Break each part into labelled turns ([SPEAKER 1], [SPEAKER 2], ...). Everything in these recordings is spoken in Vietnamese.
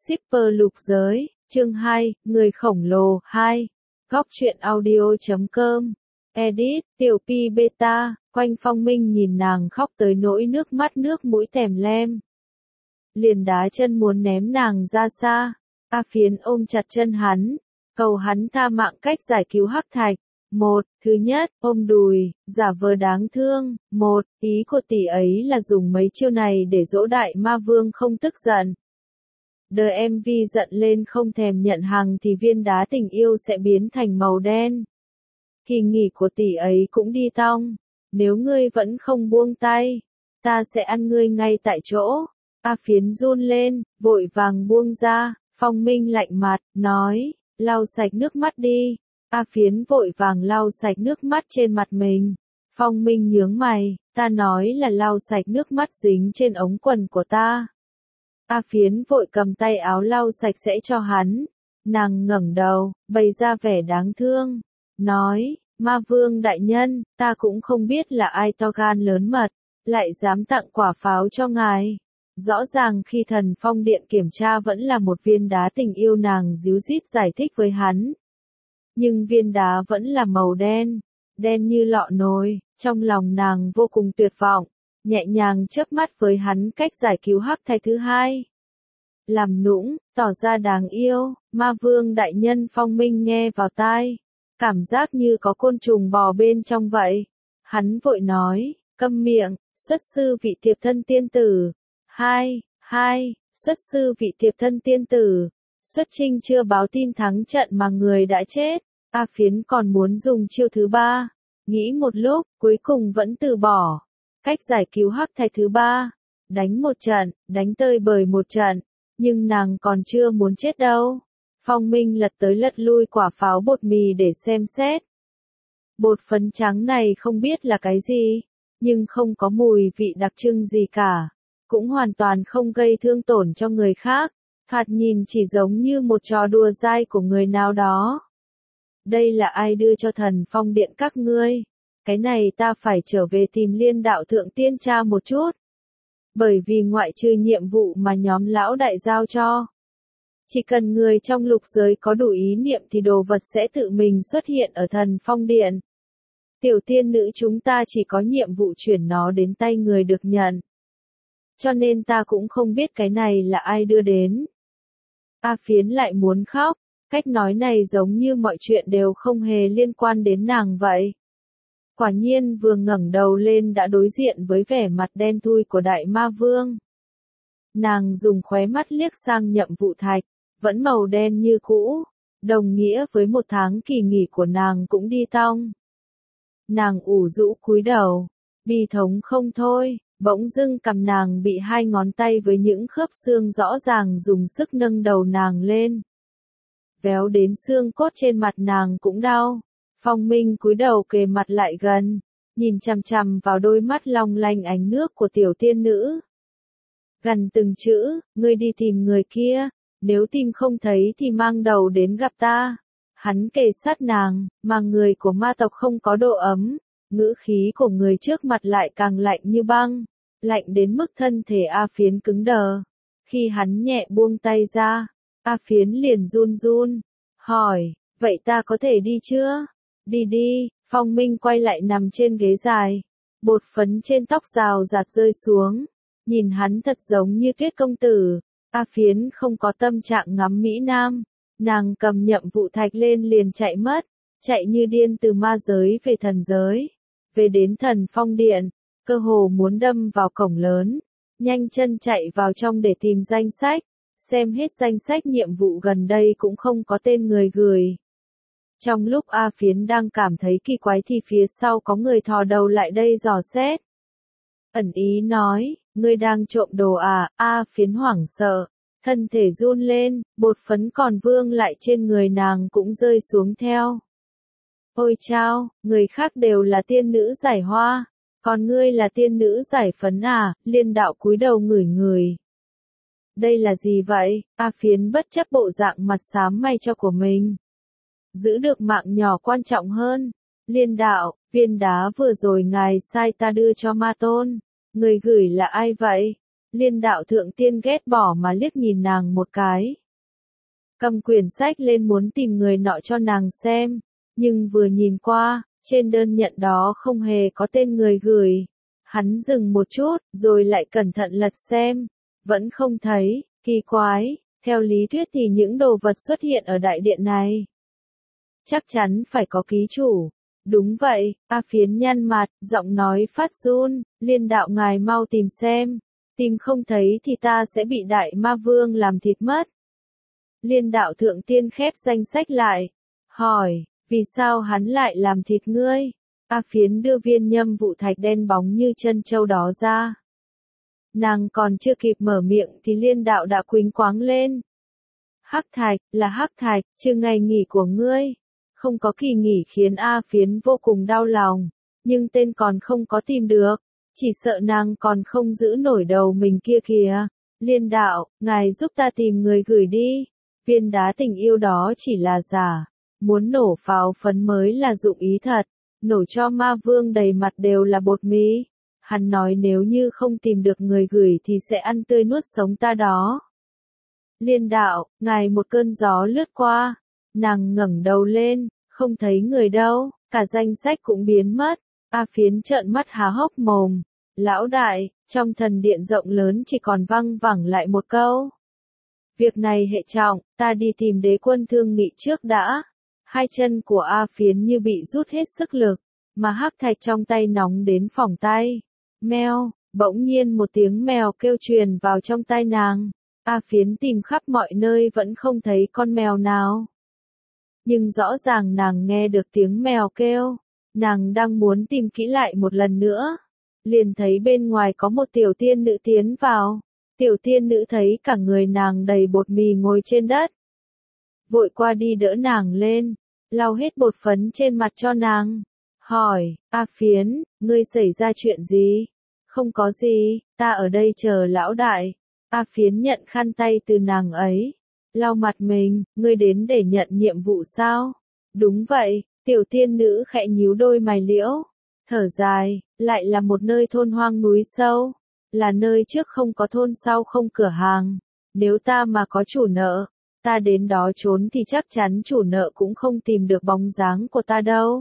[SPEAKER 1] Shipper lục giới, chương 2, người khổng lồ 2. Góc truyện audio.com. Edit, Tiểu Pi Beta, Quanh Phong Minh nhìn nàng khóc tới nỗi nước mắt nước mũi tèm lem. Liền đá chân muốn ném nàng ra xa. A Phiến ôm chặt chân hắn, cầu hắn tha mạng cách giải cứu Hắc Thạch. Thứ nhất, ôm đùi, giả vờ đáng thương. Ý của tỷ ấy là dùng mấy chiêu này để dỗ đại ma vương không tức giận. Đợi MV giận lên không thèm nhận hàng thì viên đá tình yêu sẽ biến thành màu đen. Kỳ nghỉ của tỷ ấy cũng đi tong. Nếu ngươi vẫn không buông tay, ta sẽ ăn ngươi ngay tại chỗ. A Phiến run lên, vội vàng buông ra. Phong Minh lạnh mặt, nói, lau sạch nước mắt đi. A Phiến vội vàng lau sạch nước mắt trên mặt mình. Phong Minh nhướng mày, ta nói là lau sạch nước mắt dính trên ống quần của ta. A Phiến vội cầm tay áo lau sạch sẽ cho hắn. Nàng ngẩng đầu, bày ra vẻ đáng thương, nói, ma vương đại nhân, ta cũng không biết là ai to gan lớn mật, lại dám tặng quả pháo cho ngài. Rõ ràng khi Thần Phong Điện kiểm tra vẫn là một viên đá tình yêu, nàng díu dít giải thích với hắn. Nhưng viên đá vẫn là màu đen, đen như lọ nồi, trong lòng nàng vô cùng tuyệt vọng, nhẹ nhàng chớp mắt với hắn cách giải cứu Hắc Thạch thứ hai. Làm nũng, tỏ ra đáng yêu, ma vương đại nhân. Phong Minh nghe vào tai, cảm giác như có côn trùng bò bên trong vậy. Hắn vội nói, câm miệng, xuất sư vị tiệp thân tiên tử. Xuất sư vị tiệp thân tiên tử. Xuất chinh chưa báo tin thắng trận mà người đã chết. A Phiến còn muốn dùng chiêu thứ ba, nghĩ một lúc, cuối cùng vẫn từ bỏ. Cách giải cứu Hắc Thạch thứ ba, đánh một trận, đánh tơi bời một trận, nhưng nàng còn chưa muốn chết đâu. Phong Minh lật tới lật lui quả pháo bột mì để xem xét. Bột phấn trắng này không biết là cái gì, nhưng không có mùi vị đặc trưng gì cả, cũng hoàn toàn không gây thương tổn cho người khác, thoạt nhìn chỉ giống như một trò đùa dai của người nào đó. Đây là ai đưa cho Thần Phong Điện các ngươi? Cái này ta phải trở về tìm Liên Đạo Thượng Tiên tra một chút. Bởi vì ngoại trừ nhiệm vụ mà nhóm lão đại giao cho, chỉ cần người trong lục giới có đủ ý niệm thì đồ vật sẽ tự mình xuất hiện ở Thần Phong Điện. Tiểu tiên nữ chúng ta chỉ có nhiệm vụ chuyển nó đến tay người được nhận. Cho nên ta cũng không biết cái này là ai đưa đến. A Phiến lại muốn khóc, cách nói này giống như mọi chuyện đều không hề liên quan đến nàng vậy. Quả nhiên vừa ngẩng đầu lên đã đối diện với vẻ mặt đen thui của đại ma vương. Nàng dùng khóe mắt liếc sang Nhậm Vụ Thạch, vẫn màu đen như cũ, đồng nghĩa với một tháng kỳ nghỉ của nàng cũng đi tong. Nàng ủ rũ cúi đầu, bi thống không thôi, bỗng dưng cằm nàng bị hai ngón tay với những khớp xương rõ ràng dùng sức nâng đầu nàng lên. Véo đến xương cốt trên mặt nàng cũng đau. Phong Minh cúi đầu kề mặt lại gần, nhìn chằm chằm vào đôi mắt long lanh ánh nước của tiểu tiên nữ. Gần từng chữ, ngươi đi tìm người kia, nếu tìm không thấy thì mang đầu đến gặp ta. Hắn kề sát nàng, mà người của ma tộc không có độ ấm, ngữ khí của người trước mặt lại càng lạnh như băng, lạnh đến mức thân thể A Phiến cứng đờ. Khi hắn nhẹ buông tay ra, A Phiến liền run run, hỏi, vậy ta có thể đi chưa? Đi đi. Phong Minh quay lại nằm trên ghế dài, bột phấn trên tóc rào rạt rơi xuống, nhìn hắn thật giống như Tuyết công tử. A Phiến không có tâm trạng ngắm Mỹ Nam, nàng cầm Nhậm Vụ Thạch lên liền chạy mất, chạy như điên từ ma giới về thần giới, về đến Thần Phong Điện, cơ hồ muốn đâm vào cổng lớn, nhanh chân chạy vào trong để tìm danh sách, xem hết danh sách nhiệm vụ gần đây cũng không có tên người gửi. Trong lúc A Phiến đang cảm thấy kỳ quái thì phía sau có người thò đầu lại đây dò xét. Ẩn ý nói, ngươi đang trộm đồ à? A Phiến hoảng sợ, thân thể run lên, bột phấn còn vương lại trên người nàng cũng rơi xuống theo. Ôi chao, người khác đều là tiên nữ giải hoa, còn ngươi là tiên nữ giải phấn à? Liên Đạo cúi đầu ngửi ngửi. Đây là gì vậy? A Phiến bất chấp bộ dạng mặt xám mày cho của mình. Giữ được mạng nhỏ quan trọng hơn. Liên Đạo, viên đá vừa rồi ngài sai ta đưa cho ma tôn. Người gửi là ai vậy? Liên đạo thượng tiên ghét bỏ mà liếc nhìn nàng một cái. Cầm quyển sách lên muốn tìm người nọ cho nàng xem, nhưng vừa nhìn qua, trên đơn nhận đó không hề có tên người gửi. Hắn dừng một chút, rồi lại cẩn thận lật xem, vẫn không thấy, kỳ quái, theo lý thuyết thì những đồ vật xuất hiện ở đại điện này chắc chắn phải có ký chủ. Đúng vậy, A Phiến nhăn mặt, giọng nói phát run, Liên đạo ngài mau tìm xem, tìm không thấy thì ta sẽ bị đại ma vương làm thịt mất. Liên đạo thượng tiên khép danh sách lại, hỏi, vì sao hắn lại làm thịt ngươi? A Phiến đưa viên nhâm vụ thạch đen bóng như chân châu đó ra. Nàng còn chưa kịp mở miệng thì Liên đạo đã quýnh quáng lên. Hắc thạch, là hắc thạch, trừ ngày nghỉ của ngươi. Không có kỳ nghỉ khiến A Phiến vô cùng đau lòng, nhưng tên còn không có tìm được, chỉ sợ nàng còn không giữ nổi đầu mình kia kìa. Liên đạo, ngài giúp ta tìm người gửi đi, viên đá tình yêu đó chỉ là giả, muốn nổ pháo phấn mới là dụng ý thật, nổ cho ma vương đầy mặt đều là bột mì. Hắn nói nếu như không tìm được người gửi thì sẽ ăn tươi nuốt sống ta đó. Liên đạo, ngài một cơn gió lướt qua, nàng ngẩng đầu lên, không thấy người đâu, cả danh sách cũng biến mất. A Phiến trợn mắt há hốc mồm. Lão đại, trong thần điện rộng lớn chỉ còn văng vẳng lại một câu. Việc này hệ trọng, ta đi tìm đế quân thương nghị trước đã. Hai chân của A Phiến như bị rút hết sức lực, mà hắc thạch trong tay nóng đến phỏng tay. Meo, bỗng nhiên một tiếng mèo kêu truyền vào trong tai nàng. A Phiến tìm khắp mọi nơi vẫn không thấy con mèo nào. Nhưng rõ ràng nàng nghe được tiếng mèo kêu, nàng đang muốn tìm kỹ lại một lần nữa. Liền thấy bên ngoài có một tiểu tiên nữ tiến vào. Tiểu tiên nữ thấy cả người nàng đầy bột mì ngồi trên đất. Vội qua đi đỡ nàng lên, lau hết bột phấn trên mặt cho nàng. Hỏi, A Phiến, ngươi xảy ra chuyện gì? Không có gì, ta ở đây chờ lão đại. A Phiến nhận khăn tay từ nàng ấy. Lau mặt mình, ngươi đến để nhận nhiệm vụ sao? Đúng vậy, tiểu tiên nữ khẽ nhíu đôi mày liễu. Thở dài, lại là một nơi thôn hoang núi sâu. Là nơi trước không có thôn sau không cửa hàng. Nếu ta mà có chủ nợ, ta đến đó trốn thì chắc chắn chủ nợ cũng không tìm được bóng dáng của ta đâu.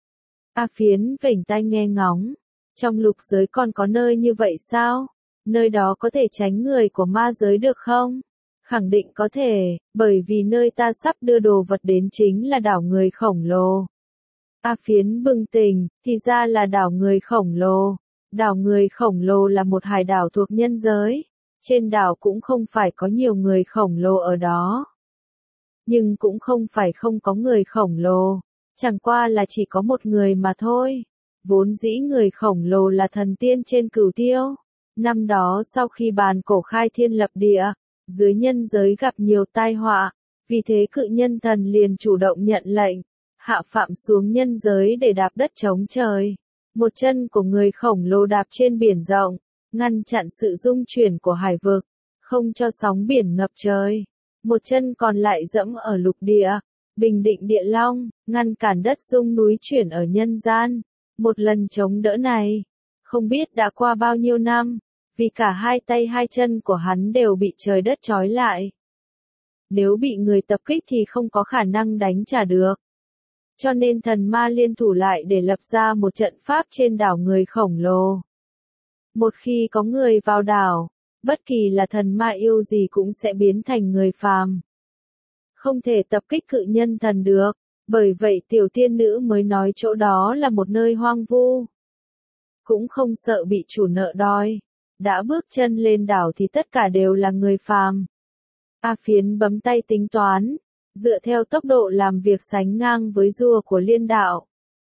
[SPEAKER 1] A Phiến vểnh tai nghe ngóng. Trong lục giới còn có nơi như vậy sao? Nơi đó có thể tránh người của ma giới được không? Khẳng định có thể, bởi vì nơi ta sắp đưa đồ vật đến chính là đảo người khổng lồ. A Phiến bừng tỉnh, thì ra là đảo người khổng lồ. Đảo người khổng lồ là một hải đảo thuộc nhân giới. Trên đảo cũng không phải có nhiều người khổng lồ ở đó. Nhưng cũng không phải không có người khổng lồ. Chẳng qua là chỉ có một người mà thôi. Vốn dĩ người khổng lồ là thần tiên trên Cửu Tiêu. Năm đó sau khi bàn cổ khai thiên lập địa, dưới nhân giới gặp nhiều tai họa, vì thế cự nhân thần liền chủ động nhận lệnh, hạ phạm xuống nhân giới để đạp đất chống trời. Một chân của người khổng lồ đạp trên biển rộng, ngăn chặn sự rung chuyển của hải vực, không cho sóng biển ngập trời. Một chân còn lại dẫm ở lục địa, bình định địa long, ngăn cản đất rung núi chuyển ở nhân gian. Một lần chống đỡ này, không biết đã qua bao nhiêu năm, vì cả hai tay hai chân của hắn đều bị trời đất trói lại. Nếu bị người tập kích thì không có khả năng đánh trả được. Cho nên thần ma liên thủ lại để lập ra một trận pháp trên đảo người khổng lồ. Một khi có người vào đảo, bất kỳ là thần ma yêu gì cũng sẽ biến thành người phàm. Không thể tập kích cự nhân thần được, bởi vậy tiểu tiên nữ mới nói chỗ đó là một nơi hoang vu. Cũng không sợ bị chủ nợ đòi. Đã bước chân lên đảo thì tất cả đều là người phàm. A Phiến bấm tay tính toán, dựa theo tốc độ làm việc sánh ngang với rùa của Liên đạo.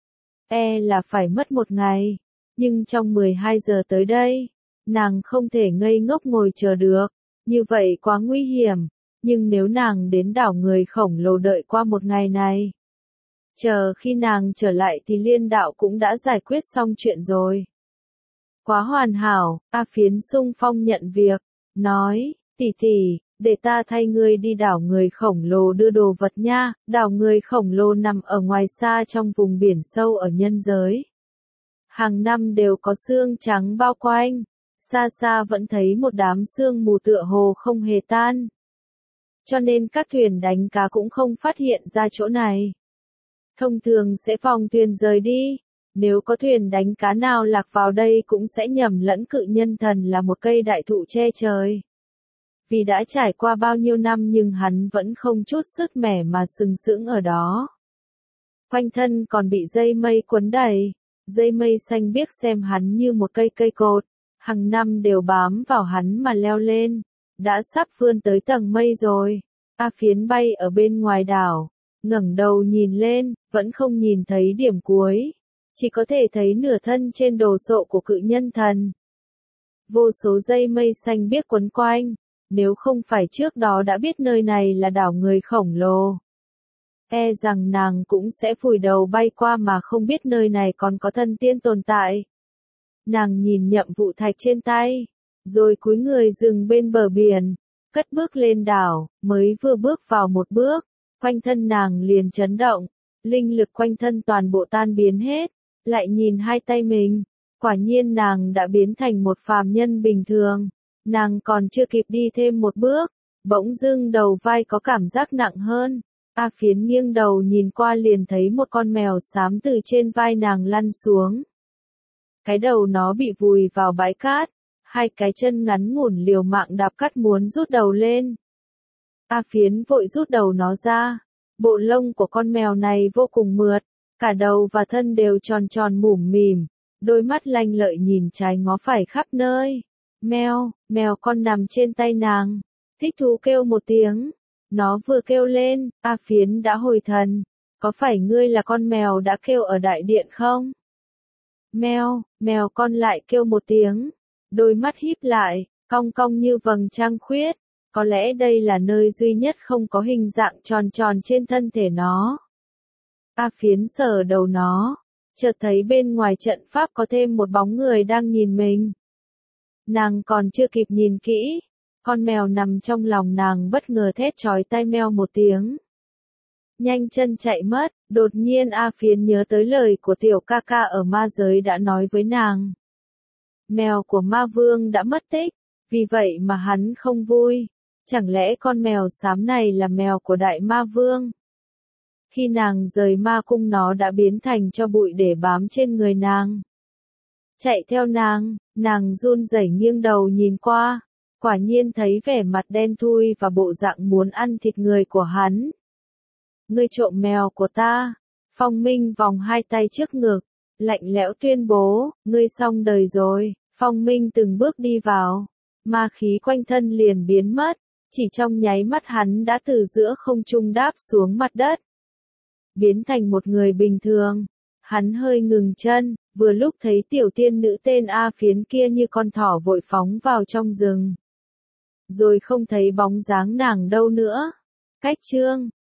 [SPEAKER 1] Là phải mất một ngày, nhưng trong 12 giờ tới đây, nàng không thể ngây ngốc ngồi chờ được, như vậy quá nguy hiểm, nhưng nếu nàng đến đảo người khổng lồ đợi qua một ngày này, chờ khi nàng trở lại thì Liên đạo cũng đã giải quyết xong chuyện rồi. Quá hoàn hảo, A Phiến sung phong nhận việc, nói, tỷ tỷ, để ta thay ngươi đi đảo người khổng lồ đưa đồ vật nha. Đảo người khổng lồ nằm ở ngoài xa trong vùng biển sâu ở nhân giới. Hàng năm đều có sương trắng bao quanh, xa xa vẫn thấy một đám sương mù tựa hồ không hề tan. Cho nên các thuyền đánh cá cũng không phát hiện ra chỗ này. Thông thường sẽ vòng thuyền rời đi, nếu có thuyền đánh cá nào lạc vào đây cũng sẽ nhầm lẫn cự nhân thần là một cây đại thụ che trời. Vì đã trải qua bao nhiêu năm nhưng hắn vẫn không chút sức mẻ mà sừng sững ở đó. Quanh thân còn bị dây mây quấn đầy, dây mây xanh biếc xem hắn như một cây cột, hàng năm đều bám vào hắn mà leo lên, đã sắp vươn tới tầng mây rồi. A Phiến bay ở bên ngoài đảo, ngẩng đầu nhìn lên, vẫn không nhìn thấy điểm cuối, chỉ có thể thấy nửa thân trên đồ sộ của cự nhân thần. Vô số dây mây xanh biếc quấn quanh, nếu không phải trước đó đã biết nơi này là đảo người khổng lồ, e rằng nàng cũng sẽ vùi đầu bay qua mà không biết nơi này còn có thần tiên tồn tại. Nàng nhìn nhậm vụ thạch trên tay, rồi cúi người dừng bên bờ biển, cất bước lên đảo, mới vừa bước vào một bước, quanh thân nàng liền chấn động, linh lực quanh thân toàn bộ tan biến hết, lại nhìn hai tay mình, quả nhiên nàng đã biến thành một phàm nhân bình thường, nàng còn chưa kịp đi thêm một bước, bỗng dưng đầu vai có cảm giác nặng hơn. A Phiến nghiêng đầu nhìn qua liền thấy một con mèo xám từ trên vai nàng lăn xuống. Cái đầu nó bị vùi vào bãi cát, hai cái chân ngắn ngủn liều mạng đạp cát muốn rút đầu lên. A Phiến vội rút đầu nó ra, bộ lông của con mèo này vô cùng mượt, cả đầu và thân đều tròn tròn mũm mỉm, đôi mắt lanh lợi nhìn trái ngó phải khắp nơi. Mèo, mèo con nằm trên tay nàng, thích thú kêu một tiếng. Nó vừa kêu lên, A Phiến đã hồi thần, có phải ngươi là con mèo đã kêu ở đại điện không? Mèo, mèo con lại kêu một tiếng, đôi mắt híp lại, cong cong như vầng trăng khuyết, có lẽ đây là nơi duy nhất không có hình dạng tròn tròn trên thân thể nó. A Phiến sờ đầu nó, chợt thấy bên ngoài trận pháp có thêm một bóng người đang nhìn mình. Nàng còn chưa kịp nhìn kỹ, con mèo nằm trong lòng nàng bất ngờ thét chói tai meo một tiếng. Nhanh chân chạy mất, đột nhiên A Phiến nhớ tới lời của tiểu ca ca ở ma giới đã nói với nàng. Mèo của ma vương đã mất tích, vì vậy mà hắn không vui. Chẳng lẽ con mèo xám này là mèo của đại ma vương? Khi nàng rời ma cung nó đã biến thành tro bụi để bám trên người nàng. Chạy theo nàng run rẩy nghiêng đầu nhìn qua. Quả nhiên thấy vẻ mặt đen thui và bộ dạng muốn ăn thịt người của hắn. Ngươi trộm mèo của ta. Phong Minh vòng hai tay trước ngực, lạnh lẽo tuyên bố, ngươi xong đời rồi. Phong Minh từng bước đi vào, ma khí quanh thân liền biến mất, chỉ trong nháy mắt hắn đã từ giữa không trung đáp xuống mặt đất. Biến thành một người bình thường, hắn hơi ngừng chân, vừa lúc thấy tiểu tiên nữ tên A Phiến kia như con thỏ vội phóng vào trong rừng. Rồi không thấy bóng dáng nàng đâu nữa. Cách chương